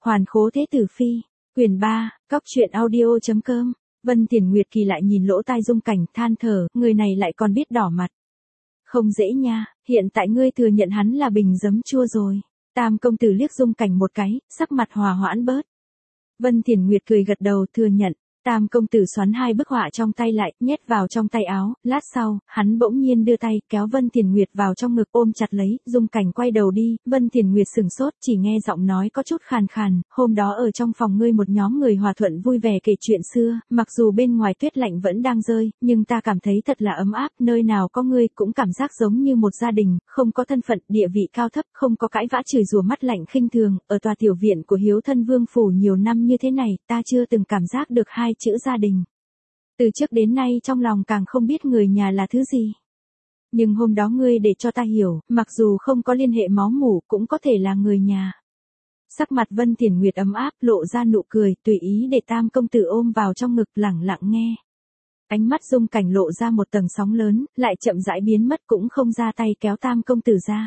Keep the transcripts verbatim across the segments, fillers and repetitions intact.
Hoàn khố thế tử phi, quyền ba, cóc truyện audio.com. Vân Tiền Nguyệt kỳ lại nhìn lỗ tai Dung Cảnh than thở, người này lại còn biết đỏ mặt. Không dễ nha, hiện tại ngươi thừa nhận hắn là bình giấm chua rồi. Tam công tử liếc Dung Cảnh một cái, sắc mặt hòa hoãn bớt. Vân Tiền Nguyệt cười gật đầu thừa nhận. Tam công tử xoắn hai bức họa trong tay lại, nhét vào trong tay áo, lát sau, hắn bỗng nhiên đưa tay, kéo Vân Tiền Nguyệt vào trong ngực ôm chặt lấy, Dung Cảnh quay đầu đi, Vân Tiền Nguyệt sừng sốt, chỉ nghe giọng nói có chút khàn khàn, hôm đó ở trong phòng ngươi một nhóm người hòa thuận vui vẻ kể chuyện xưa, mặc dù bên ngoài tuyết lạnh vẫn đang rơi, nhưng ta cảm thấy thật là ấm áp, nơi nào có ngươi cũng cảm giác giống như một gia đình, không có thân phận, địa vị cao thấp, không có cãi vã chửi rủa mắt lạnh khinh thường, ở tòa tiểu viện của Hiếu Thân Vương phủ nhiều năm như thế này, ta chưa từng cảm giác được hai chữ gia đình. Từ trước đến nay trong lòng càng không biết người nhà là thứ gì. Nhưng hôm đó ngươi để cho ta hiểu, mặc dù không có liên hệ máu mủ cũng có thể là người nhà. Sắc mặt Vân Tiền Nguyệt ấm áp lộ ra nụ cười, tùy ý để Tam công tử ôm vào trong ngực lẳng lặng nghe. Ánh mắt Dung Cảnh lộ ra một tầng sóng lớn, lại chậm rãi biến mất cũng không ra tay kéo Tam công tử ra.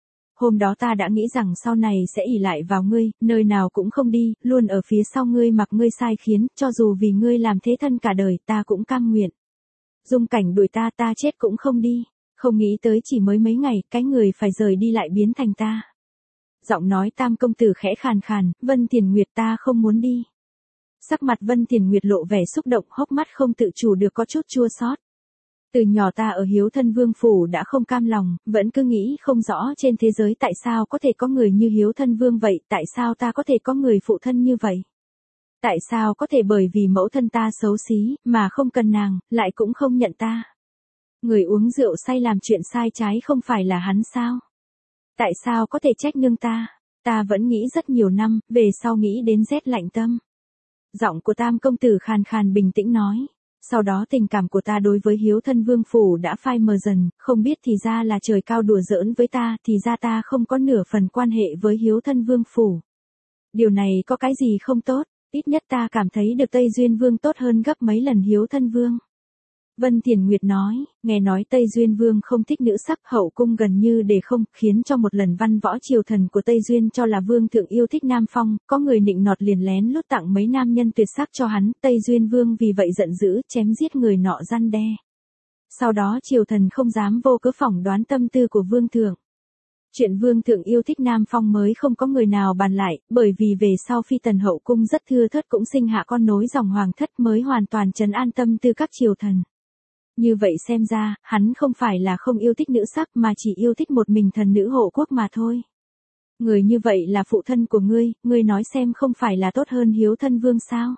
Hôm đó ta đã nghĩ rằng sau này sẽ ỷ lại vào ngươi, nơi nào cũng không đi, luôn ở phía sau ngươi mặc ngươi sai khiến, cho dù vì ngươi làm thế thân cả đời ta cũng cam nguyện. Dung Cảnh đuổi ta ta chết cũng không đi, không nghĩ tới chỉ mới mấy ngày, cái người phải rời đi lại biến thành ta. Giọng nói Tam công tử khẽ khàn khàn, Vân Tiền Nguyệt ta không muốn đi. Sắc mặt Vân Tiền Nguyệt lộ vẻ xúc động, hốc mắt không tự chủ được có chút chua xót. Từ nhỏ ta ở Hiếu Thân Vương phủ đã không cam lòng, vẫn cứ nghĩ không rõ trên thế giới tại sao có thể có người như Hiếu Thân Vương vậy, tại sao ta có thể có người phụ thân như vậy. Tại sao có thể bởi vì mẫu thân ta xấu xí, mà không cần nàng, lại cũng không nhận ta. Người uống rượu say làm chuyện sai trái không phải là hắn sao? Tại sao có thể trách nương ta? Ta vẫn nghĩ rất nhiều năm, về sau nghĩ đến rét lạnh tâm. Giọng của Tam công tử khàn khàn bình tĩnh nói. Sau đó tình cảm của ta đối với Hiếu Thân Vương phủ đã phai mờ dần, không biết thì ra là trời cao đùa giỡn với ta, thì ra ta không có nửa phần quan hệ với Hiếu Thân Vương phủ. Điều này có cái gì không tốt, ít nhất ta cảm thấy được Tây Duyên Vương tốt hơn gấp mấy lần Hiếu Thân Vương. Vân Tiền Nguyệt nói, nghe nói Tây Duyên Vương không thích nữ sắc, hậu cung gần như để không, khiến cho một lần văn võ triều thần của Tây Duyên cho là Vương thượng yêu thích Nam Phong, có người nịnh nọt liền lén lút tặng mấy nam nhân tuyệt sắc cho hắn, Tây Duyên Vương vì vậy giận dữ, chém giết người nọ răn đe. Sau đó triều thần không dám vô cớ phỏng đoán tâm tư của Vương thượng. Chuyện Vương thượng yêu thích Nam Phong mới không có người nào bàn lại, bởi vì về sau phi tần hậu cung rất thưa thớt cũng sinh hạ con nối dòng hoàng thất mới hoàn toàn trấn an tâm tư các triều thần. Như vậy xem ra, hắn không phải là không yêu thích nữ sắc mà chỉ yêu thích một mình thần nữ hộ quốc mà thôi. Người như vậy là phụ thân của ngươi, ngươi nói xem không phải là tốt hơn Hiếu Thân Vương sao?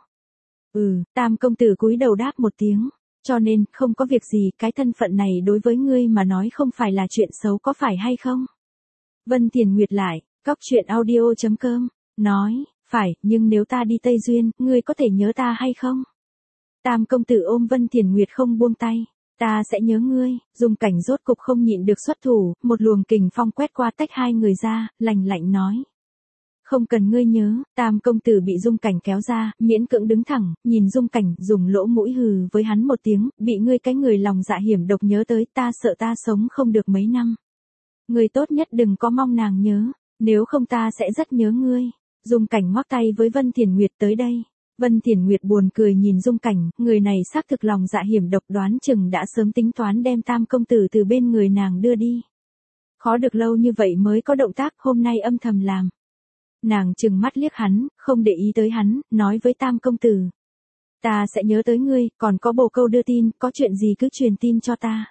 Ừ, Tam công tử cúi đầu đáp một tiếng, cho nên không có việc gì, cái thân phận này đối với ngươi mà nói không phải là chuyện xấu có phải hay không? Vân Tiền Nguyệt lại, cóc truyện audio.com, nói, phải, nhưng nếu ta đi Tây Duyên, ngươi có thể nhớ ta hay không? Tam công tử ôm Vân Tiền Nguyệt không buông tay, ta sẽ nhớ ngươi. Dung Cảnh rốt cục không nhịn được xuất thủ, một luồng kình phong quét qua tách hai người ra, lạnh lạnh nói. Không cần ngươi nhớ. Tam công tử bị Dung Cảnh kéo ra, miễn cưỡng đứng thẳng, nhìn Dung Cảnh dùng lỗ mũi hừ với hắn một tiếng, bị ngươi cái người lòng dạ hiểm độc nhớ tới, ta sợ ta sống không được mấy năm. Ngươi tốt nhất đừng có mong nàng nhớ, nếu không ta sẽ rất nhớ ngươi. Dung Cảnh ngoắc tay với Vân Tiền Nguyệt tới đây. Vân Tiền Nguyệt buồn cười nhìn Dung Cảnh, người này xác thực lòng dạ hiểm độc, đoán chừng đã sớm tính toán đem Tam công tử từ bên người nàng đưa đi. Khó được lâu như vậy mới có động tác, hôm nay âm thầm làm. Nàng chừng mắt liếc hắn, không để ý tới hắn, nói với Tam công tử. Ta sẽ nhớ tới ngươi, còn có bồ câu đưa tin, có chuyện gì cứ truyền tin cho ta.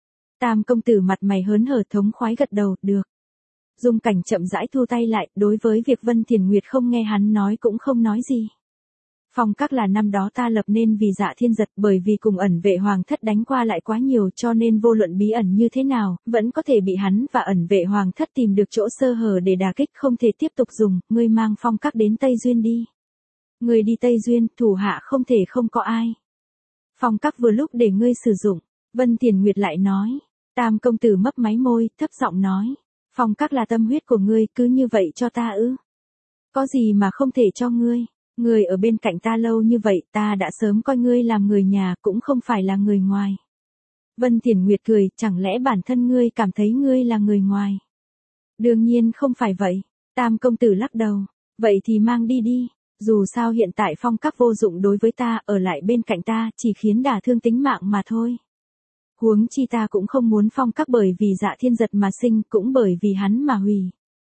Tam công tử mặt mày hớn hở thống khoái gật đầu, được. Dung Cảnh chậm rãi thu tay lại, đối với việc Vân Tiền Nguyệt không nghe hắn nói cũng không nói gì. Phong các là năm đó ta lập nên vì Dạ Thiên Giật, bởi vì cùng ẩn vệ hoàng thất đánh qua lại quá nhiều cho nên vô luận bí ẩn như thế nào, vẫn có thể bị hắn và ẩn vệ hoàng thất tìm được chỗ sơ hở để đả kích, không thể tiếp tục dùng, ngươi mang phong các đến Tây Duyên đi. Ngươi đi Tây Duyên, thủ hạ không thể không có ai. Phong các vừa lúc để ngươi sử dụng, Vân Tiền Nguyệt lại nói. Tam công tử mấp máy môi, thấp giọng nói. Phong các là tâm huyết của ngươi, cứ như vậy cho ta ư? Có gì mà không thể cho ngươi? Ngươi ở bên cạnh ta lâu như vậy, ta đã sớm coi ngươi làm người nhà, cũng không phải là người ngoài. Vân Tiền Nguyệt cười, chẳng lẽ bản thân ngươi cảm thấy ngươi là người ngoài? Đương nhiên không phải vậy. Tam công tử lắc đầu. Vậy thì mang đi đi, dù sao hiện tại phong các vô dụng đối với ta, ở lại bên cạnh ta chỉ khiến đả thương tính mạng mà thôi. Huống chi ta cũng không muốn phong các bởi vì Dạ Thiên Giật mà sinh, cũng bởi vì hắn mà hủy.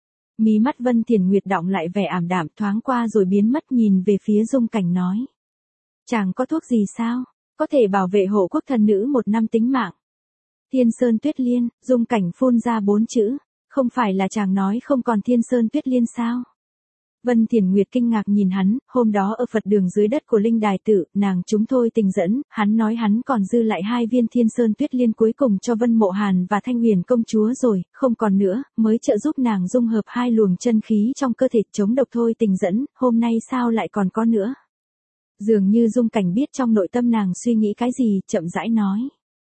Mí mắt Vân Thiền Nguyệt đọng lại vẻ ảm đạm, thoáng qua rồi biến mất, nhìn về phía Dung Cảnh nói. Chàng có thuốc gì sao? Có thể bảo vệ hộ quốc thần nữ một năm tính mạng. Thiên Sơn Tuyết Liên, Dung Cảnh phun ra bốn chữ. Không phải là chàng nói không còn Thiên Sơn Tuyết Liên sao? Vân Thiền Nguyệt kinh ngạc nhìn hắn, hôm đó ở Phật đường dưới đất của Linh Đài Tự, nàng chúng thôi tình dẫn, hắn nói hắn còn dư lại hai viên Thiên Sơn Tuyết Liên cuối cùng cho Vân Mộ Hàn và Thanh Huyền công chúa rồi, không còn nữa, mới trợ giúp nàng dung hợp hai luồng chân khí trong cơ thể chống độc thôi tình dẫn, hôm nay sao lại còn có nữa? Dường như Dung Cảnh biết trong nội tâm nàng suy nghĩ cái gì, chậm rãi nói.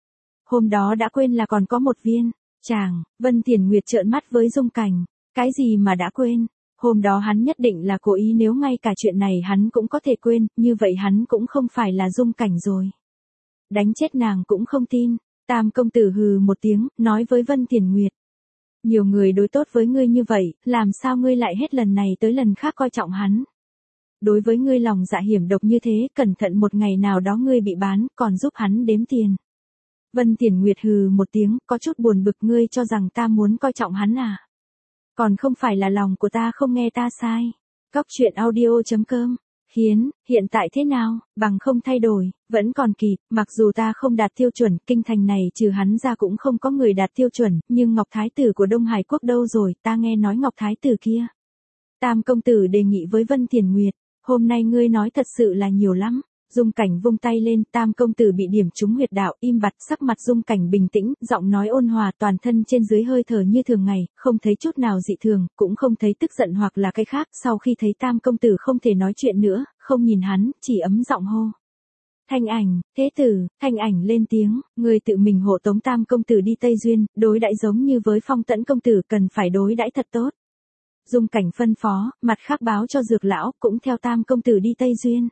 Hôm đó đã quên là còn có một viên, chàng, Vân Thiền Nguyệt trợn mắt với Dung Cảnh, cái gì mà đã quên? Hôm đó hắn nhất định là cố ý, nếu ngay cả chuyện này hắn cũng có thể quên, như vậy hắn cũng không phải là Dung Cảnh rồi. Đánh chết nàng cũng không tin, Tam công tử hừ một tiếng, nói với Vân Thiền Nguyệt. Nhiều người đối tốt với ngươi như vậy, làm sao ngươi lại hết lần này tới lần khác coi trọng hắn? Đối với ngươi lòng dạ hiểm độc như thế, cẩn thận một ngày nào đó ngươi bị bán, còn giúp hắn đếm tiền. Vân Thiền Nguyệt hừ một tiếng, có chút buồn bực, ngươi cho rằng ta muốn coi trọng hắn à? Còn không phải là lòng của ta không nghe ta sai. Cóc truyện audio chấm com. Khiến, hiện tại thế nào, bằng không thay đổi, vẫn còn kịp, mặc dù ta không đạt tiêu chuẩn, kinh thành này trừ hắn ra cũng không có người đạt tiêu chuẩn, nhưng Ngọc Thái Tử của Đông Hải Quốc đâu rồi, ta nghe nói Ngọc Thái Tử kia. Tam công tử đề nghị với Vân Thiền Nguyệt, hôm nay ngươi nói thật sự là nhiều lắm. Dung Cảnh vung tay lên, Tam công tử bị điểm trúng huyệt đạo, im bặt, sắc mặt Dung Cảnh bình tĩnh, giọng nói ôn hòa, toàn thân trên dưới hơi thở như thường ngày, không thấy chút nào dị thường, cũng không thấy tức giận hoặc là cái khác, sau khi thấy Tam công tử không thể nói chuyện nữa, không nhìn hắn, chỉ ấm giọng hô. Thanh Ảnh, thế tử, Thanh Ảnh lên tiếng, người tự mình hộ tống Tam công tử đi Tây Duyên, đối đãi giống như với Phong Tẫn công tử, cần phải đối đãi thật tốt. Dung Cảnh phân phó, mặt khác báo cho Dược lão, cũng theo Tam công tử đi Tây Duyên.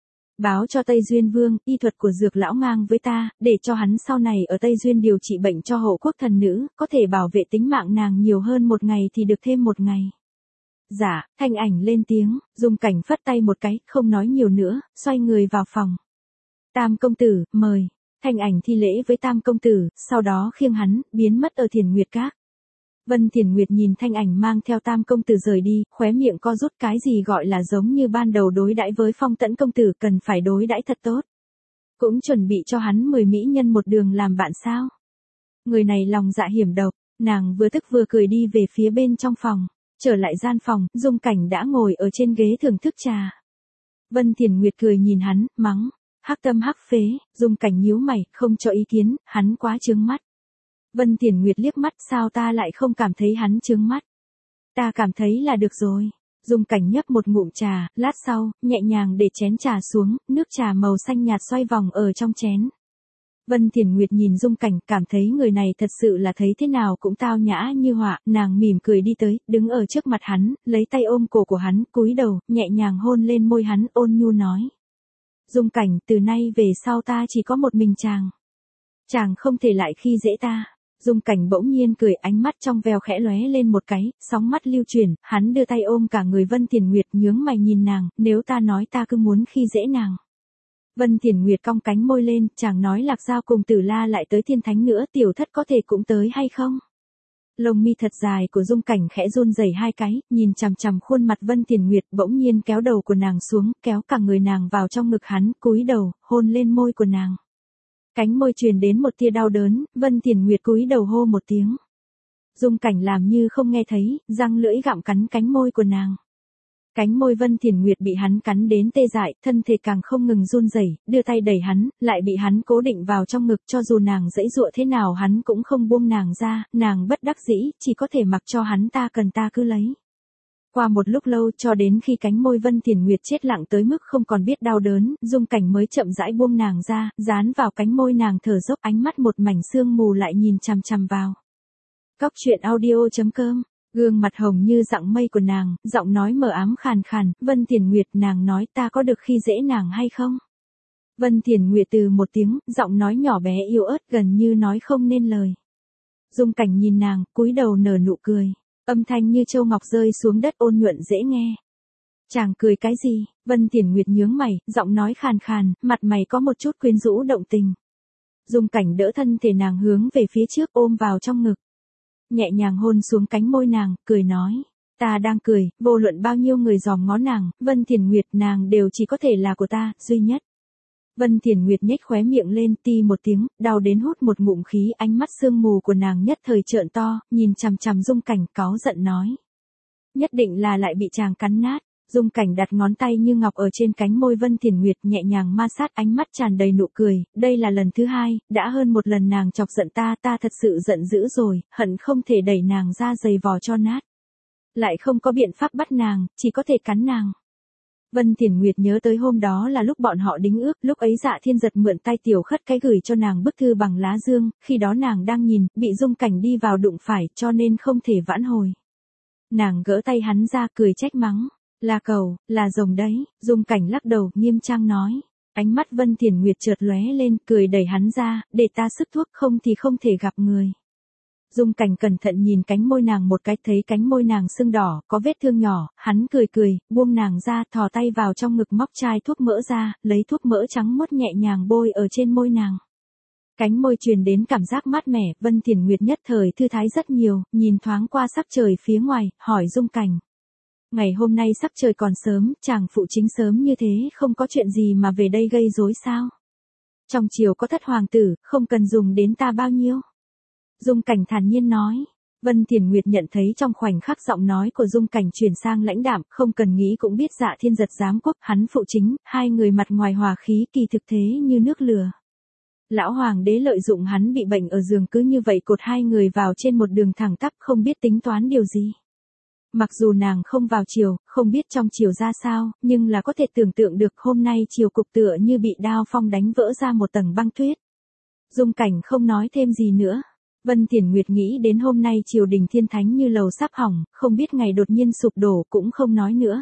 Báo cho Tây Duyên Vương, y thuật của Dược lão ngang với ta, để cho hắn sau này ở Tây Duyên điều trị bệnh cho hộ quốc thần nữ, có thể bảo vệ tính mạng nàng nhiều hơn một ngày thì được thêm một ngày. Dạ, Thanh Ảnh lên tiếng, Dung Cảnh phất tay một cái, không nói nhiều nữa, xoay người vào phòng. Tam công tử, mời. Thanh Ảnh thi lễ với Tam công tử, sau đó khiêng hắn, biến mất ở Thiền Nguyệt Các. Vân Thiền Nguyệt nhìn Thanh Ảnh mang theo Tam công tử rời đi, khóe miệng co rút, cái gì gọi là giống như ban đầu đối đãi với Phong Tẫn công tử, cần phải đối đãi thật tốt. Cũng chuẩn bị cho hắn mười mỹ nhân một đường làm bạn sao? Người này lòng dạ hiểm độc, nàng vừa tức vừa cười đi về phía bên trong phòng, trở lại gian phòng, Dung Cảnh đã ngồi ở trên ghế thưởng thức trà. Vân Thiền Nguyệt cười nhìn hắn, mắng, hắc tâm hắc phế, Dung Cảnh nhíu mày, không cho ý kiến, hắn quá chướng mắt. Vân Thiền Nguyệt liếc mắt, sao ta lại không cảm thấy hắn chướng mắt? Ta cảm thấy là được rồi. Dung Cảnh nhấp một ngụm trà, lát sau, nhẹ nhàng để chén trà xuống, nước trà màu xanh nhạt xoay vòng ở trong chén. Vân Thiền Nguyệt nhìn Dung Cảnh, cảm thấy người này thật sự là thấy thế nào cũng tao nhã như họa, nàng mỉm cười đi tới, đứng ở trước mặt hắn, lấy tay ôm cổ của hắn, cúi đầu, nhẹ nhàng hôn lên môi hắn, ôn nhu nói. Dung Cảnh, từ nay về sau ta chỉ có một mình chàng. Chàng không thể lại khi dễ ta. Dung Cảnh bỗng nhiên cười, ánh mắt trong veo khẽ lóe lên một cái, sóng mắt lưu chuyển, hắn đưa tay ôm cả người Vân Thiền Nguyệt, nhướng mày nhìn nàng, nếu ta nói ta cứ muốn khi dễ nàng. Vân Thiền Nguyệt cong cánh môi lên, chàng nói Lạc Giao cùng Tử La lại tới Thiên Thánh nữa, tiểu thất có thể cũng tới hay không? Lông mi thật dài của Dung Cảnh khẽ run rẩy hai cái, nhìn chằm chằm khuôn mặt Vân Thiền Nguyệt, bỗng nhiên kéo đầu của nàng xuống, kéo cả người nàng vào trong ngực hắn, cúi đầu, hôn lên môi của nàng. Cánh môi truyền đến một tia đau đớn, Vân Thiền Nguyệt cúi đầu hô một tiếng. Dung Cảnh làm như không nghe thấy, răng lưỡi gặm cắn cánh môi của nàng. Cánh môi Vân Thiền Nguyệt bị hắn cắn đến tê dại, thân thể càng không ngừng run rẩy, đưa tay đẩy hắn, lại bị hắn cố định vào trong ngực, cho dù nàng giãy giụa thế nào hắn cũng không buông nàng ra, nàng bất đắc dĩ, chỉ có thể mặc cho hắn, ta cần ta cứ lấy. Qua một lúc lâu, cho đến khi cánh môi Vân Thiền Nguyệt chết lặng tới mức không còn biết đau đớn, Dung Cảnh mới chậm rãi buông nàng ra, dán vào cánh môi nàng thở dốc, ánh mắt một mảnh sương mù lại nhìn chằm chằm vào. Cóc truyện audio chấm com. Gương mặt hồng như dạng mây của nàng, giọng nói mờ ám khàn khàn, Vân Thiền Nguyệt, nàng nói ta có được khi dễ nàng hay không? Vân Thiền Nguyệt từ một tiếng, giọng nói nhỏ bé yếu ớt, gần như nói không nên lời. Dung Cảnh nhìn nàng, cúi đầu nở nụ cười, âm thanh như châu ngọc rơi xuống đất, ôn nhuận dễ nghe. Chàng cười cái gì? Vân Tiền Nguyệt nhướng mày, giọng nói khàn khàn, mặt mày có một chút quyến rũ động tình. Dung Cảnh đỡ thân thể nàng hướng về phía trước ôm vào trong ngực. Nhẹ nhàng hôn xuống cánh môi nàng, cười nói. Ta đang cười, vô luận bao nhiêu người giòm ngó nàng, Vân Tiền Nguyệt nàng đều chỉ có thể là của ta, duy nhất. Vân Tiền Nguyệt nhếch khóe miệng lên ti một tiếng, đau đến hút một ngụm khí, ánh mắt sương mù của nàng nhất thời trợn to, nhìn chằm chằm Dung Cảnh cáu giận nói. Nhất định là lại bị chàng cắn nát. Dung Cảnh đặt ngón tay như ngọc ở trên cánh môi Vân Tiền Nguyệt nhẹ nhàng ma sát, ánh mắt tràn đầy nụ cười, đây là lần thứ hai, đã hơn một lần nàng chọc giận ta, ta thật sự giận dữ rồi, hận không thể đẩy nàng ra giày vò cho nát. Lại không có biện pháp bắt nàng, chỉ có thể cắn nàng. Vân Tiền Nguyệt nhớ tới hôm đó là lúc bọn họ đính ước, lúc ấy Dạ Thiên Giật mượn tay Tiểu Khất cái gửi cho nàng bức thư bằng lá dương, khi đó nàng đang nhìn, bị Dung Cảnh đi vào đụng phải, cho nên không thể vãn hồi. Nàng gỡ tay hắn ra cười trách mắng. Là cầu, là rồng đấy, Dung Cảnh lắc đầu, nghiêm trang nói. Ánh mắt Vân Tiền Nguyệt chợt lóe lên, cười đẩy hắn ra, để ta sức thuốc không thì không thể gặp người. Dung Cảnh cẩn thận nhìn cánh môi nàng một cái, thấy cánh môi nàng sưng đỏ, có vết thương nhỏ, hắn cười cười, buông nàng ra, thò tay vào trong ngực móc chai thuốc mỡ ra, lấy thuốc mỡ trắng mốt nhẹ nhàng bôi ở trên môi nàng. Cánh môi truyền đến cảm giác mát mẻ, Vân Tiền Nguyệt nhất thời thư thái rất nhiều, nhìn thoáng qua sắc trời phía ngoài, hỏi Dung Cảnh. Ngày hôm nay sắc trời còn sớm, chàng phụ chính sớm như thế không có chuyện gì mà về đây gây rối sao? Trong triều có thất hoàng tử, không cần dùng đến ta bao nhiêu. Dung Cảnh thản nhiên nói. Vân Tiền Nguyệt nhận thấy trong khoảnh khắc giọng nói của Dung Cảnh chuyển sang lãnh đạm, không cần nghĩ cũng biết Dạ Thiên Giật giám quốc, hắn phụ chính, hai người mặt ngoài hòa khí kỳ thực thế như nước lửa. Lão hoàng đế lợi dụng hắn bị bệnh ở giường cứ như vậy cột hai người vào trên một đường thẳng tắp, không biết tính toán điều gì. Mặc dù nàng không vào triều, không biết trong triều ra sao, nhưng là có thể tưởng tượng được hôm nay triều cục tựa như bị đao phong đánh vỡ ra một tầng băng tuyết. Dung Cảnh không nói thêm gì nữa. Vân Tiền Nguyệt nghĩ đến hôm nay triều đình thiên thánh như lầu sắp hỏng, không biết ngày đột nhiên sụp đổ, cũng không nói nữa.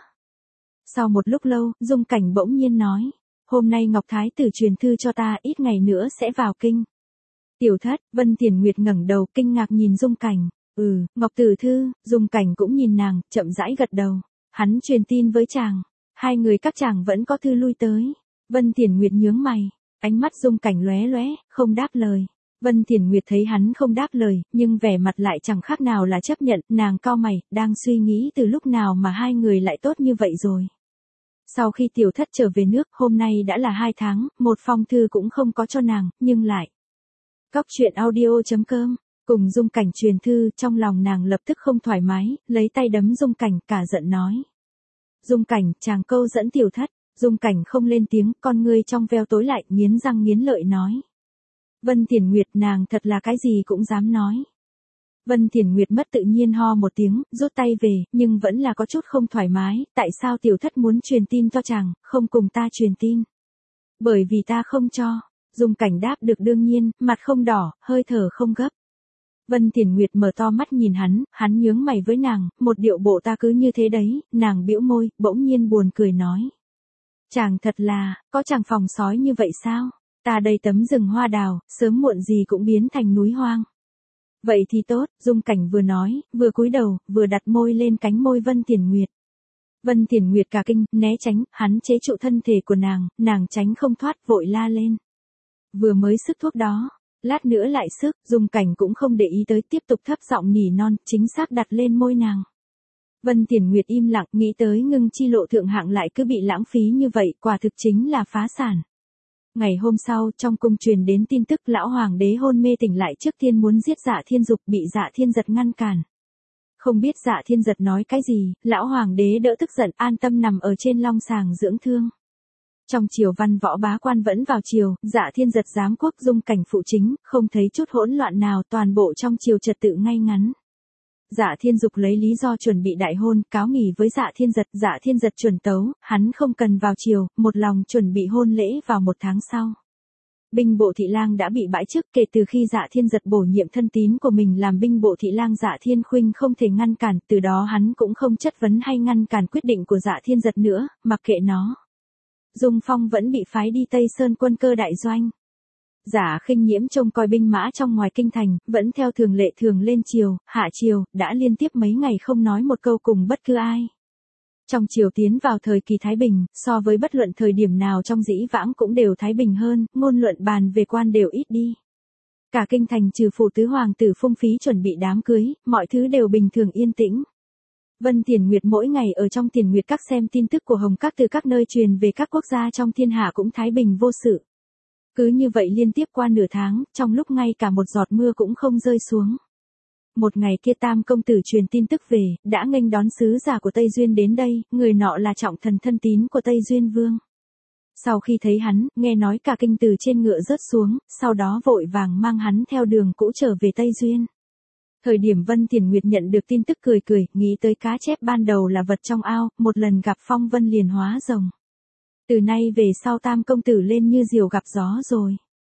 Sau một lúc lâu, Dung Cảnh bỗng nhiên nói, hôm nay Ngọc Thái tử truyền thư cho ta, ít ngày nữa sẽ vào kinh. Tiểu Thất, Vân Tiền Nguyệt ngẩng đầu kinh ngạc nhìn Dung Cảnh. Ừ, Ngọc Tử Thư, Dung Cảnh cũng nhìn nàng, chậm rãi gật đầu. Hắn truyền tin với chàng. Hai người các chàng vẫn có thư lui tới. Vân Tiền Nguyệt nhướng mày. Ánh mắt Dung Cảnh lóe lóe, không đáp lời. Vân Tiền Nguyệt thấy hắn không đáp lời, nhưng vẻ mặt lại chẳng khác nào là chấp nhận. Nàng cau mày, đang suy nghĩ từ lúc nào mà hai người lại tốt như vậy rồi. Sau khi Tiểu Thất trở về nước, hôm nay đã là hai tháng, một phong thư cũng không có cho nàng, nhưng lại. Cóc truyện audio chấm com cùng Dung Cảnh truyền thư, trong lòng nàng lập tức không thoải mái, lấy tay đấm Dung Cảnh, cả giận nói. Dung Cảnh, chàng câu dẫn Tiểu Thất. Dung Cảnh không lên tiếng, con ngươi trong veo tối lại, nghiến răng nghiến lợi nói. Vân Tiền Nguyệt, nàng thật là cái gì cũng dám nói. Vân Tiền Nguyệt mất tự nhiên ho một tiếng, rút tay về, nhưng vẫn là có chút không thoải mái, tại sao Tiểu Thất muốn truyền tin cho chàng, không cùng ta truyền tin? Bởi vì ta không cho. Dung Cảnh đáp được đương nhiên, mặt không đỏ, hơi thở không gấp. Vân Tiền Nguyệt mở to mắt nhìn hắn, hắn nhướng mày với nàng, một điệu bộ ta cứ như thế đấy, nàng bĩu môi, bỗng nhiên buồn cười nói. Chàng thật là, có chàng phòng sói như vậy sao? Ta đây tấm rừng hoa đào, sớm muộn gì cũng biến thành núi hoang. Vậy thì tốt, Dung Cảnh vừa nói, vừa cúi đầu, vừa đặt môi lên cánh môi Vân Tiền Nguyệt. Vân Tiền Nguyệt cả kinh, né tránh, hắn chế trụ thân thể của nàng, nàng tránh không thoát, vội la lên. Vừa mới sức thuốc đó. Lát nữa lại sức, Dung Cảnh cũng không để ý tới, tiếp tục thấp giọng nỉ non, chính xác đặt lên môi nàng. Vân Tiền Nguyệt im lặng, nghĩ tới ngưng chi lộ thượng hạng lại cứ bị lãng phí như vậy, quả thực chính là phá sản. Ngày hôm sau, trong cung truyền đến tin tức lão hoàng đế hôn mê tỉnh lại, trước tiên muốn giết Dạ Thiên Dục, bị Dạ Thiên Giật ngăn cản. Không biết Dạ Thiên Giật nói cái gì, lão hoàng đế đỡ tức giận, an tâm nằm ở trên long sàng dưỡng thương. Trong triều văn võ bá quan vẫn vào triều, Dạ Thiên Giật giám quốc, Dung Cảnh phụ chính, không thấy chút hỗn loạn nào, toàn bộ trong triều trật tự ngay ngắn. Dạ Thiên Dục lấy lý do chuẩn bị đại hôn, cáo nghỉ với Dạ Thiên Giật, Dạ Thiên Giật chuẩn tấu, hắn không cần vào triều, một lòng chuẩn bị hôn lễ vào một tháng sau. Binh bộ thị lang đã bị bãi chức, kể từ khi Dạ Thiên Giật bổ nhiệm thân tín của mình làm binh bộ thị lang, Dạ Thiên Khuynh không thể ngăn cản, từ đó hắn cũng không chất vấn hay ngăn cản quyết định của Dạ Thiên Giật nữa, mặc kệ nó. Dung Phong vẫn bị phái đi Tây Sơn quân cơ đại doanh. Giả Khinh Nhiễm trông coi binh mã trong ngoài kinh thành, vẫn theo thường lệ thường lên triều, hạ triều, đã liên tiếp mấy ngày không nói một câu cùng bất cứ ai. Trong triều tiến vào thời kỳ Thái Bình, so với bất luận thời điểm nào trong dĩ vãng cũng đều Thái Bình hơn, ngôn luận bàn về quan đều ít đi. Cả kinh thành trừ phụ tứ hoàng tử Phung Phí chuẩn bị đám cưới, mọi thứ đều bình thường yên tĩnh. Vân Tiền Nguyệt mỗi ngày ở trong Tiền Nguyệt các xem tin tức của Hồng Các từ các nơi truyền về các quốc gia trong thiên hạ cũng thái bình vô sự. Cứ như vậy liên tiếp qua nửa tháng, trong lúc ngay cả một giọt mưa cũng không rơi xuống. Một ngày kia Tam công tử truyền tin tức về, đã nghênh đón sứ giả của Tây Duyên đến đây, người nọ là trọng thần thân tín của Tây Duyên Vương. Sau khi thấy hắn, nghe nói cả kinh từ trên ngựa rớt xuống, sau đó vội vàng mang hắn theo đường cũ trở về Tây Duyên. Thời điểm Vân Tiền Nguyệt nhận được tin tức cười cười, nghĩ tới cá chép ban đầu là vật trong ao, một lần gặp phong vân liền hóa rồng. Từ nay về sau Tam công tử lên như diều gặp gió rồi.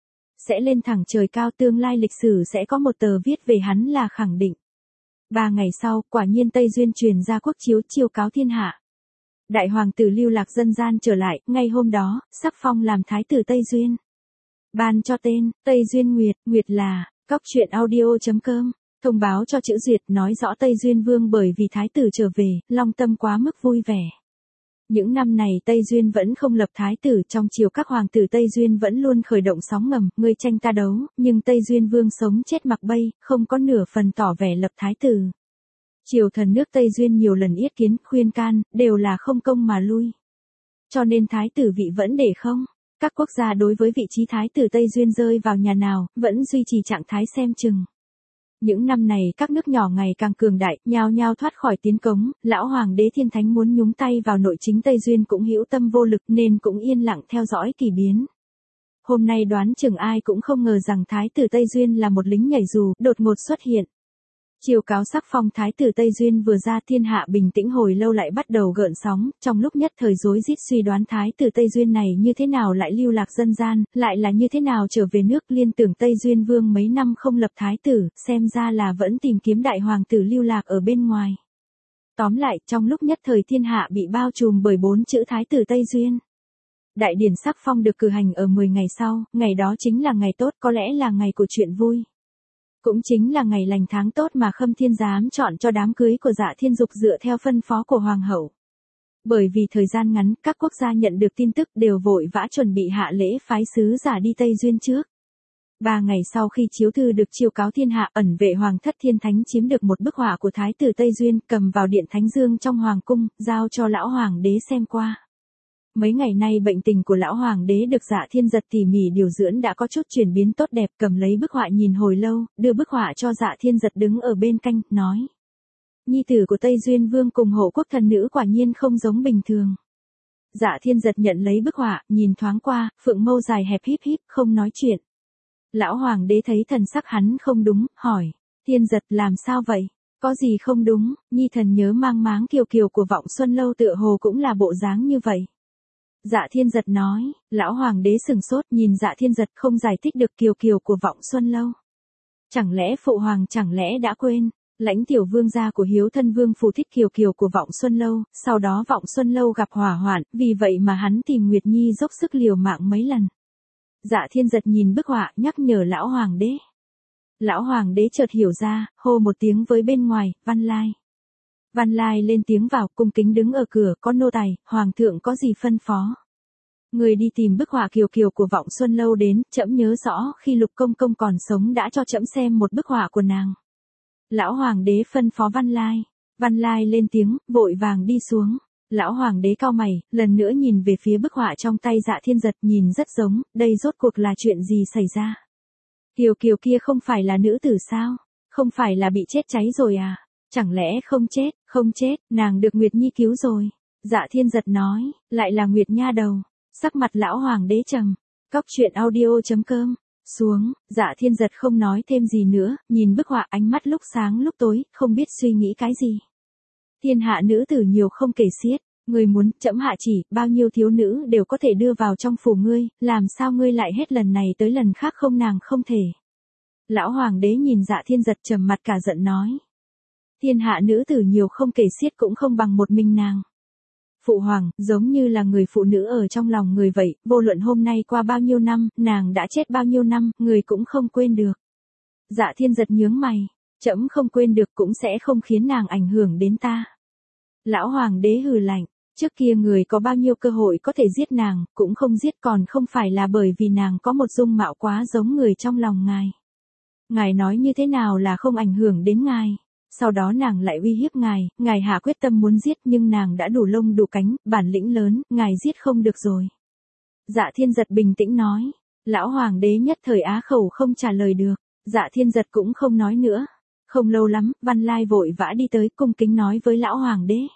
Sẽ lên thẳng trời cao, tương lai lịch sử sẽ có một tờ viết về hắn là khẳng định. Ba ngày sau, quả nhiên Tây Duyên truyền ra quốc chiếu chiêu cáo thiên hạ. Đại hoàng tử lưu lạc dân gian trở lại, ngay hôm đó, sắc phong làm thái tử Tây Duyên. Ban cho tên, Tây Duyên Nguyệt, Nguyệt là, cóc truyện audio chấm com. Thông báo cho chữ duyệt nói rõ Tây Duyên Vương bởi vì thái tử trở về, long tâm quá mức vui vẻ. Những năm này Tây Duyên vẫn không lập thái tử, trong triều các hoàng tử Tây Duyên vẫn luôn khởi động sóng ngầm, ngươi tranh ta đấu, nhưng Tây Duyên Vương sống chết mặc bay, không có nửa phần tỏ vẻ lập thái tử. Triều thần nước Tây Duyên nhiều lần yết kiến, khuyên can, đều là không công mà lui. Cho nên thái tử vị vẫn để không. Các quốc gia đối với vị trí thái tử Tây Duyên rơi vào nhà nào, vẫn duy trì trạng thái xem chừng. Những năm này các nước nhỏ ngày càng cường đại, nhao nhao thoát khỏi tiến cống, lão hoàng đế Thiên Thánh muốn nhúng tay vào nội chính Tây Duyên cũng hữu tâm vô lực nên cũng yên lặng theo dõi kỳ biến. Hôm nay đoán chừng ai cũng không ngờ rằng thái tử Tây Duyên là một lính nhảy dù, đột ngột xuất hiện. Chiều cáo sắc phong thái tử Tây Duyên vừa ra, thiên hạ bình tĩnh hồi lâu lại bắt đầu gợn sóng, trong lúc nhất thời rối rít suy đoán thái tử Tây Duyên này như thế nào lại lưu lạc dân gian, lại là như thế nào trở về nước, liên tưởng Tây Duyên Vương mấy năm không lập thái tử, xem ra là vẫn tìm kiếm đại hoàng tử lưu lạc ở bên ngoài. Tóm lại, trong lúc nhất thời thiên hạ bị bao trùm bởi bốn chữ thái tử Tây Duyên. Đại điển sắc phong được cử hành ở mười ngày sau, ngày đó chính là ngày tốt, có lẽ là ngày của chuyện vui. Cũng chính là ngày lành tháng tốt mà Khâm Thiên Giám chọn cho đám cưới của Dạ Thiên Dục dựa theo phân phó của Hoàng hậu. Bởi vì thời gian ngắn, các quốc gia nhận được tin tức đều vội vã chuẩn bị hạ lễ phái sứ giả đi Tây Duyên trước. Ba ngày sau khi chiếu thư được chiêu cáo thiên hạ, ẩn vệ Hoàng thất Thiên Thánh chiếm được một bức họa của Thái tử Tây Duyên, cầm vào điện Thánh Dương trong Hoàng cung, giao cho lão Hoàng đế xem qua. Mấy ngày nay bệnh tình của lão hoàng đế được Dạ Thiên Giật tỉ mỉ điều dưỡng đã có chút chuyển biến tốt đẹp, cầm lấy bức họa nhìn hồi lâu, đưa bức họa cho Dạ Thiên Giật đứng ở bên cạnh, nói. Nhi tử của Tây Duyên Vương cùng hộ quốc thần nữ quả nhiên không giống bình thường. Dạ Thiên Giật nhận lấy bức họa, nhìn thoáng qua, phượng mâu dài hẹp híp híp, không nói chuyện. Lão hoàng đế thấy thần sắc hắn không đúng, hỏi. Thiên Giật làm sao vậy? Có gì không đúng? Nhi thần nhớ mang máng kiều kiều của Vọng Xuân Lâu tựa hồ cũng là bộ dáng như vậy. Dạ Thiên Giật nói, lão hoàng đế sừng sốt nhìn Dạ Thiên Giật không giải thích được kiều kiều của Vọng Xuân Lâu. Chẳng lẽ phụ hoàng chẳng lẽ đã quên, lãnh tiểu vương gia của hiếu thân vương phù thích kiều kiều của Vọng Xuân Lâu, sau đó Vọng Xuân Lâu gặp hỏa hoạn, vì vậy mà hắn tìm Nguyệt Nhi dốc sức liều mạng mấy lần. Dạ Thiên Giật nhìn bức họa nhắc nhở lão hoàng đế. Lão hoàng đế chợt hiểu ra, hô một tiếng với bên ngoài, Văn Lai. Văn Lai lên tiếng vào, cung kính đứng ở cửa, có nô tài, hoàng thượng có gì phân phó. Người đi tìm bức họa kiều kiều của Vọng Xuân Lâu đến, trẫm nhớ rõ khi Lục công công còn sống đã cho trẫm xem một bức họa của nàng. Lão hoàng đế phân phó Văn Lai. Văn Lai lên tiếng, vội vàng đi xuống. Lão hoàng đế cau mày, lần nữa nhìn về phía bức họa trong tay Dạ Thiên Giật, nhìn rất giống, đây rốt cuộc là chuyện gì xảy ra. Kiều kiều kia không phải là nữ tử sao? Không phải là bị chết cháy rồi à? Chẳng lẽ không chết, không chết, nàng được Nguyệt Nhi cứu rồi. Dạ Thiên Giật nói, lại là Nguyệt nha đầu. Sắc mặt lão hoàng đế trầm. Cóc truyện audio chấm com. Xuống, Dạ Thiên Giật không nói thêm gì nữa, nhìn bức họa ánh mắt lúc sáng lúc tối, không biết suy nghĩ cái gì. Thiên hạ nữ tử nhiều không kể xiết, người muốn, trẫm hạ chỉ, bao nhiêu thiếu nữ đều có thể đưa vào trong phủ ngươi, làm sao ngươi lại hết lần này tới lần khác không nàng không thể. Lão hoàng đế nhìn Dạ Thiên Giật trầm mặt cả giận nói. Thiên hạ nữ tử nhiều không kể xiết cũng không bằng một mình nàng. Phụ hoàng, giống như là người phụ nữ ở trong lòng người vậy, vô luận hôm nay qua bao nhiêu năm, nàng đã chết bao nhiêu năm, người cũng không quên được. Dạ Thiên Giật nhướng mày, trẫm không quên được cũng sẽ không khiến nàng ảnh hưởng đến ta. Lão hoàng đế hừ lạnh, trước kia người có bao nhiêu cơ hội có thể giết nàng, cũng không giết, còn không phải là bởi vì nàng có một dung mạo quá giống người trong lòng ngài. Ngài nói như thế nào là không ảnh hưởng đến ngài. Sau đó nàng lại uy hiếp ngài, ngài hạ quyết tâm muốn giết nhưng nàng đã đủ lông đủ cánh, bản lĩnh lớn, ngài giết không được rồi. Dạ Thiên Giật bình tĩnh nói. Lão hoàng đế nhất thời á khẩu không trả lời được. Dạ Thiên Giật cũng không nói nữa. Không lâu lắm, Văn Lai vội vã đi tới cung kính nói với lão hoàng đế.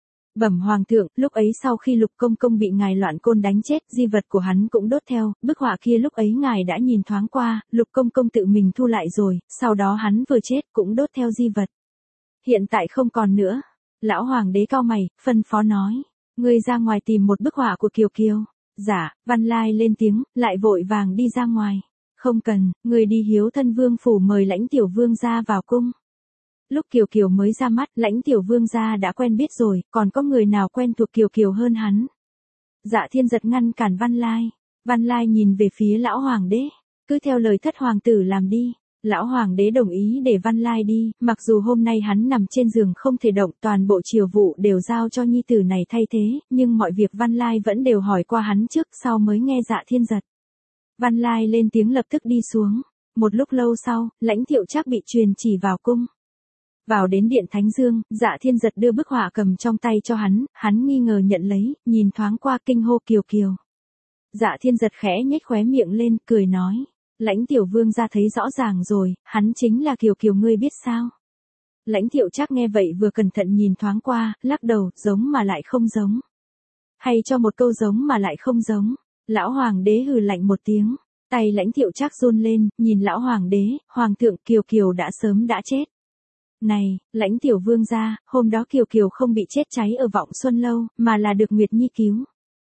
Bẩm hoàng thượng, lúc ấy sau khi Lục công công bị ngài loạn côn đánh chết, di vật của hắn cũng đốt theo, bức họa kia lúc ấy ngài đã nhìn thoáng qua, Lục công công tự mình thu lại rồi, sau đó hắn vừa chết cũng đốt theo di vật. Hiện tại không còn nữa. Lão hoàng đế cau mày, phân phó nói, ngươi ra ngoài tìm một bức họa của Kiều Kiều. Dạ, Văn Lai lên tiếng, lại vội vàng đi ra ngoài. Không cần, người đi hiếu thân vương phủ mời Lãnh tiểu vương gia vào cung. Lúc Kiều Kiều mới ra mắt, Lãnh tiểu vương gia đã quen biết rồi, còn có người nào quen thuộc Kiều Kiều hơn hắn. Dạ Thiên Giật ngăn cản Văn Lai. Văn Lai nhìn về phía lão hoàng đế, cứ theo lời thất hoàng tử làm đi. Lão hoàng đế đồng ý để Văn Lai đi, mặc dù hôm nay hắn nằm trên giường không thể động, toàn bộ triều vụ đều giao cho nhi tử này thay thế, nhưng mọi việc Văn Lai vẫn đều hỏi qua hắn trước sau mới nghe Dạ Thiên Giật. Văn Lai lên tiếng lập tức đi xuống. Một lúc lâu sau, Lãnh Thiệu Trác bị truyền chỉ vào cung. Vào đến điện Thánh Dương, Dạ Thiên Giật đưa bức họa cầm trong tay cho hắn, hắn nghi ngờ nhận lấy, nhìn thoáng qua kinh hô Kiều Kiều. Dạ Thiên Giật khẽ nhếch khóe miệng lên, cười nói. Lãnh tiểu vương ra thấy rõ ràng rồi, hắn chính là Kiều Kiều ngươi biết sao. Lãnh Thiệu Trác nghe vậy vừa cẩn thận nhìn thoáng qua, lắc đầu, giống mà lại không giống. Hay cho một câu giống mà lại không giống. Lão hoàng đế hừ lạnh một tiếng, tay Lãnh Thiệu Trác run lên, nhìn lão hoàng đế, hoàng thượng Kiều Kiều đã sớm đã chết. Này, Lãnh tiểu vương gia, hôm đó Kiều Kiều không bị chết cháy ở Vọng Xuân Lâu, mà là được Nguyệt Nhi cứu.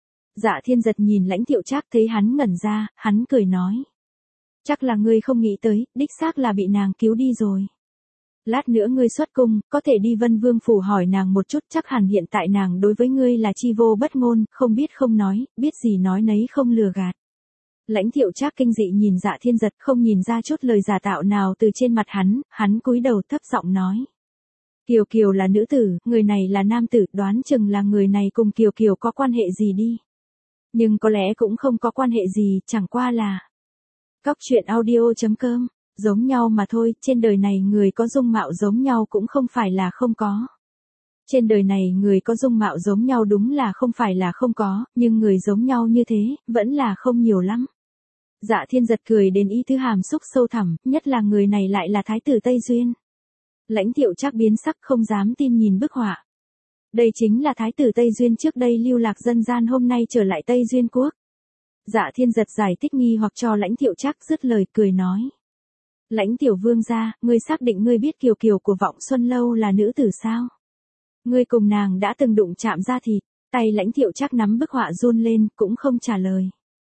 Dạ Thiên Giật nhìn Lãnh Thiệu Trác thấy hắn ngẩn ra, hắn cười nói. Chắc là ngươi không nghĩ tới, đích xác là bị nàng cứu đi rồi. Lát nữa ngươi xuất cung, có thể đi Vân Vương phủ hỏi nàng một chút, chắc hẳn hiện tại nàng đối với ngươi là chi vô bất ngôn, không biết không nói, biết gì nói nấy không lừa gạt. Lãnh Thiệu Trác kinh dị nhìn Dạ Thiên Giật, không nhìn ra chút lời giả tạo nào từ trên mặt hắn, hắn cúi đầu thấp giọng nói. Kiều Kiều là nữ tử, người này là nam tử, đoán chừng là người này cùng Kiều Kiều có quan hệ gì đi. Nhưng có lẽ cũng không có quan hệ gì, chẳng qua là... Cóc truyện audio chấm com, giống nhau mà thôi, trên đời này người có dung mạo giống nhau cũng không phải là không có. Trên đời này người có dung mạo giống nhau đúng là không phải là không có, nhưng người giống nhau như thế, vẫn là không nhiều lắm. Dạ Thiên Giật cười đến ý tứ hàm xúc sâu thẳm, nhất là người này lại là thái tử Tây Duyên. Lãnh Thiệu Trác biến sắc không dám tin nhìn bức họa. Đây chính là thái tử Tây Duyên trước đây lưu lạc dân gian hôm nay trở lại Tây Duyên quốc. Dạ Thiên Giật giải thích nghi hoặc cho Lãnh Thiệu Trác dứt lời cười nói. Lãnh tiểu vương gia, ngươi xác định ngươi biết Kiều Kiều của Vọng Xuân Lâu là nữ tử sao? Ngươi cùng nàng đã từng đụng chạm ra thịt, tay Lãnh Thiệu Trác nắm bức họa run lên, cũng không trả lời.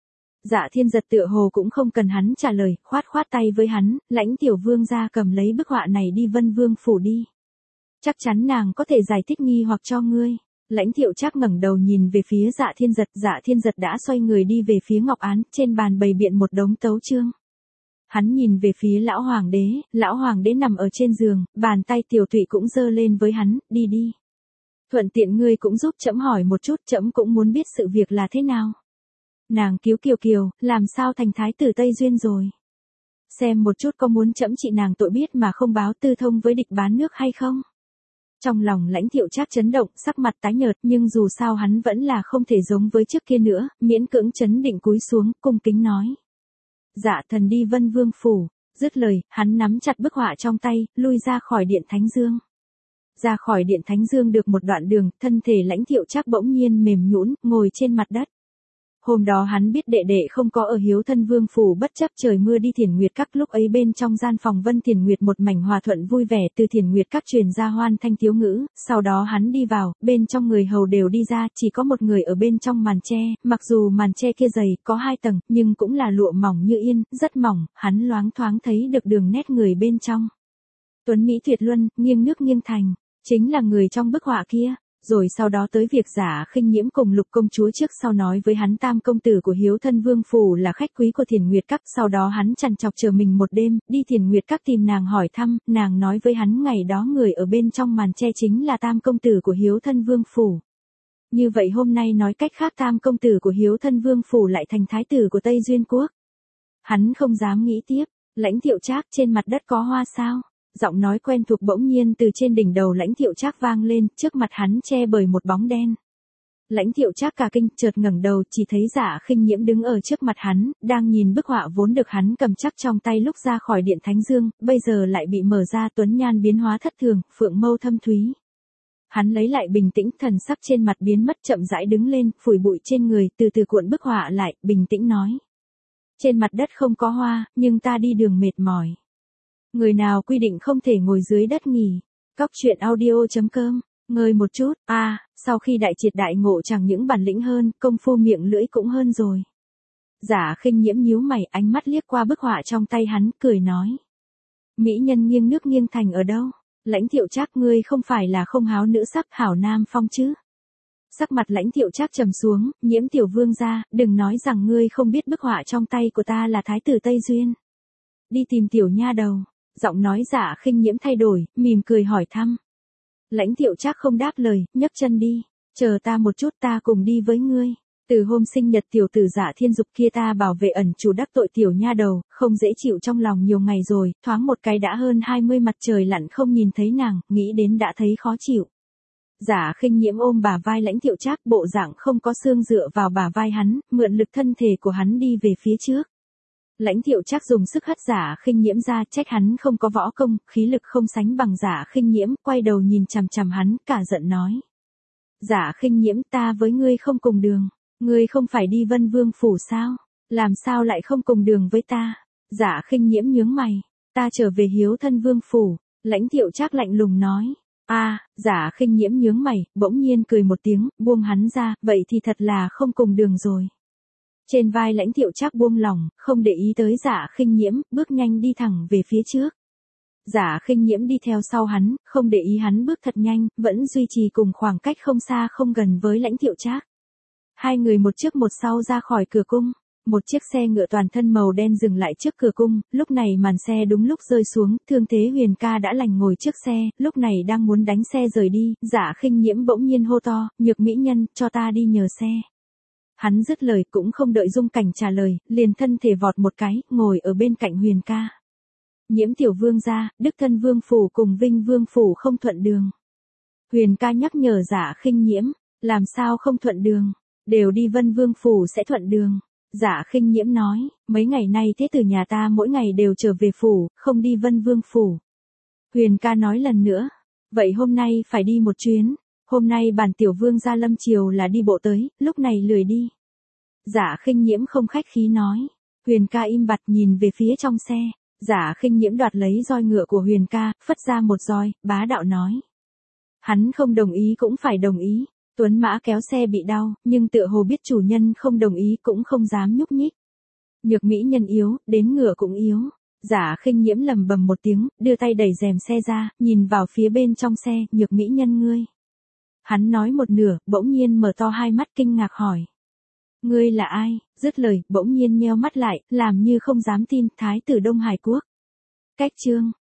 Dạ Thiên Giật tựa hồ cũng không cần hắn trả lời, khoát khoát tay với hắn, Lãnh tiểu vương gia cầm lấy bức họa này đi Vân Vương phủ đi. Chắc chắn nàng có thể giải thích nghi hoặc cho ngươi. Lãnh Thiệu Trác ngẩng đầu nhìn về phía Dạ Thiên Giật, Dạ Thiên Giật đã xoay người đi về phía ngọc án, trên bàn bày biện một đống tấu chương. Hắn nhìn về phía lão hoàng đế, lão hoàng đế nằm ở trên giường, bàn tay tiểu thụy cũng giơ lên với hắn, đi đi. Thuận tiện ngươi cũng giúp trẫm hỏi một chút, trẫm cũng muốn biết sự việc là thế nào. Nàng cứu Kiều Kiều, làm sao thành thái tử Tây Duyên rồi? Xem một chút có muốn trẫm trị nàng tội biết mà không báo tư thông với địch bán nước hay không? Trong lòng Lãnh Thiệu Trác chấn động, sắc mặt tái nhợt, nhưng dù sao hắn vẫn là không thể giống với trước kia nữa, miễn cưỡng chấn định cúi xuống, cung kính nói. Dạ thần đi Vân Vương phủ. Dứt lời, hắn nắm chặt bức họa trong tay, lui ra khỏi điện Thánh Dương. Ra khỏi điện Thánh Dương được một đoạn đường, thân thể Lãnh Thiệu Trác bỗng nhiên mềm nhũn, ngồi trên mặt đất. Hôm đó hắn biết đệ đệ không có ở hiếu thân vương phủ, bất chấp trời mưa đi Thiền Nguyệt Các, lúc ấy bên trong gian phòng Vân Thiền Nguyệt một mảnh hòa thuận vui vẻ, từ Thiền Nguyệt Các truyền ra hoan thanh thiếu ngữ, sau đó hắn đi vào, bên trong người hầu đều đi ra, chỉ có một người ở bên trong màn che, mặc dù màn che kia dày, có hai tầng, nhưng cũng là lụa mỏng như yên, rất mỏng, hắn loáng thoáng thấy được đường nét người bên trong. Tuấn Mỹ tuyệt luân, nghiêng nước nghiêng thành, chính là người trong bức họa kia. rồi sau đó tới việc Giả Khinh Nhiễm cùng Lục công chúa trước sau nói với hắn tam công tử của Hiếu Thân Vương phủ là khách quý của Thiền Nguyệt Các, sau đó hắn trằn trọc chờ mình một đêm, đi Thiền Nguyệt Các tìm nàng hỏi thăm, nàng nói với hắn ngày đó người ở bên trong màn che chính là tam công tử của Hiếu Thân Vương phủ. Như vậy hôm nay nói cách khác tam công tử của Hiếu Thân Vương phủ lại thành thái tử của Tây Duyên Quốc. Hắn không dám nghĩ tiếp, Lãnh Thiệu Trác trên mặt đất có hoa sao? Giọng nói quen thuộc bỗng nhiên từ trên đỉnh đầu Lãnh Thiệu Trác vang lên, trước mặt hắn che bởi một bóng đen. Lãnh Thiệu Trác cả kinh, chợt ngẩng đầu chỉ thấy Giả Khinh Nhiễm đứng ở trước mặt hắn, đang nhìn bức họa vốn được hắn cầm chắc trong tay lúc ra khỏi điện Thánh Dương, bây giờ lại bị mở ra, tuấn nhan biến hóa thất thường, phượng mâu thâm thúy. Hắn lấy lại bình tĩnh, thần sắc trên mặt biến mất, chậm rãi đứng lên, phủi bụi trên người, từ từ cuộn bức họa lại, bình tĩnh nói: trên mặt đất không có hoa, nhưng ta đi đường mệt mỏi. Người nào quy định không thể ngồi dưới đất nghỉ? Cóc truyện audio chấm com, ngơi một chút, a à, sau khi đại triệt đại ngộ chẳng những bản lĩnh hơn, công phu miệng lưỡi cũng hơn rồi. Giả Khinh Nhiễm nhíu mày, ánh mắt liếc qua bức họa trong tay hắn, cười nói: mỹ nhân nghiêng nước nghiêng thành ở đâu? Lãnh Thiệu Trác, ngươi không phải là không háo nữ sắc hảo nam phong chứ? Sắc mặt Lãnh Thiệu Trác trầm xuống, Nhiễm tiểu vương gia, đừng nói rằng ngươi không biết bức họa trong tay của ta là thái tử Tây Duyên. Đi tìm tiểu nha đầu. Giọng nói Giả Khinh Nhiễm thay đổi, mỉm cười hỏi thăm. Lãnh Thiệu Trác không đáp lời, nhấc chân đi, chờ ta một chút, ta cùng đi với ngươi. Từ hôm sinh nhật tiểu tử Giả Thiên Dục kia ta bảo vệ ẩn chủ đắc tội tiểu nha đầu, không dễ chịu trong lòng nhiều ngày rồi, thoáng một cái đã hơn hai mươi mặt trời lặn không nhìn thấy nàng, nghĩ đến đã thấy khó chịu. Giả Khinh Nhiễm ôm bả vai Lãnh Thiệu Trác, bộ dạng không có xương dựa vào bả vai hắn, mượn lực thân thể của hắn đi về phía trước. Lãnh Thiệu Trác dùng sức hất Giả Khinh Nhiễm ra, trách hắn không có võ công, khí lực không sánh bằng Giả Khinh Nhiễm, quay đầu nhìn chằm chằm hắn, cả giận nói: Giả Khinh Nhiễm, ta với ngươi không cùng đường, ngươi không phải đi Vân Vương phủ sao? Làm sao lại không cùng đường với ta? Giả Khinh Nhiễm nhướng mày: ta trở về Hiếu Thân Vương phủ. Lãnh Thiệu Trác lạnh lùng nói: a, à, Giả Khinh Nhiễm nhướng mày, bỗng nhiên cười một tiếng, buông hắn ra, vậy thì thật là không cùng đường rồi. Trên vai Lãnh Thiệu Trác buông lỏng, không để ý tới Giả Khinh Nhiễm, bước nhanh đi thẳng về phía trước. Giả Khinh Nhiễm đi theo sau hắn, không để ý hắn bước thật nhanh, vẫn duy trì cùng khoảng cách không xa không gần với Lãnh Thiệu Trác. Hai người một trước một sau ra khỏi cửa cung. Một chiếc xe ngựa toàn thân màu đen dừng lại trước cửa cung, lúc này màn xe đúng lúc rơi xuống, Thương Thế Huyền ca đã lành ngồi trước xe, lúc này đang muốn đánh xe rời đi, Giả Khinh Nhiễm bỗng nhiên hô to: Nhược mỹ nhân, cho ta đi nhờ xe. Hắn dứt lời cũng không đợi Dung Cảnh trả lời, liền thân thể vọt một cái, ngồi ở bên cạnh Huyền ca. Nhiễm tiểu vương gia, Đức Thân Vương phủ cùng Vinh Vương phủ không thuận đường. Huyền ca nhắc nhở Giả Khinh Nhiễm, làm sao không thuận đường, đều đi Vân Vương phủ sẽ thuận đường. Giả Khinh Nhiễm nói, mấy ngày nay thế tử nhà ta mỗi ngày đều trở về phủ, không đi Vân Vương phủ. Huyền ca nói lần nữa, vậy hôm nay phải đi một chuyến, hôm nay bản tiểu vương gia lâm triều là đi bộ tới, lúc này lười đi. Giả Khinh Nhiễm không khách khí nói. Huyền ca im bặt nhìn về phía trong xe. Giả Khinh Nhiễm đoạt lấy roi ngựa của Huyền ca, phất ra một roi, bá đạo nói. Hắn không đồng ý cũng phải đồng ý. Tuấn mã kéo xe bị đau, nhưng tựa hồ biết chủ nhân không đồng ý cũng không dám nhúc nhích. Nhược mỹ nhân yếu, đến ngựa cũng yếu. Giả Khinh Nhiễm lầm bầm một tiếng, đưa tay đẩy rèm xe ra, nhìn vào phía bên trong xe, Nhược mỹ nhân ngươi. Hắn nói một nửa, bỗng nhiên mở to hai mắt kinh ngạc hỏi. Ngươi là ai? Dứt lời, bỗng nhiên nheo mắt lại, làm như không dám tin, thái tử Đông Hải Quốc. Cách chương.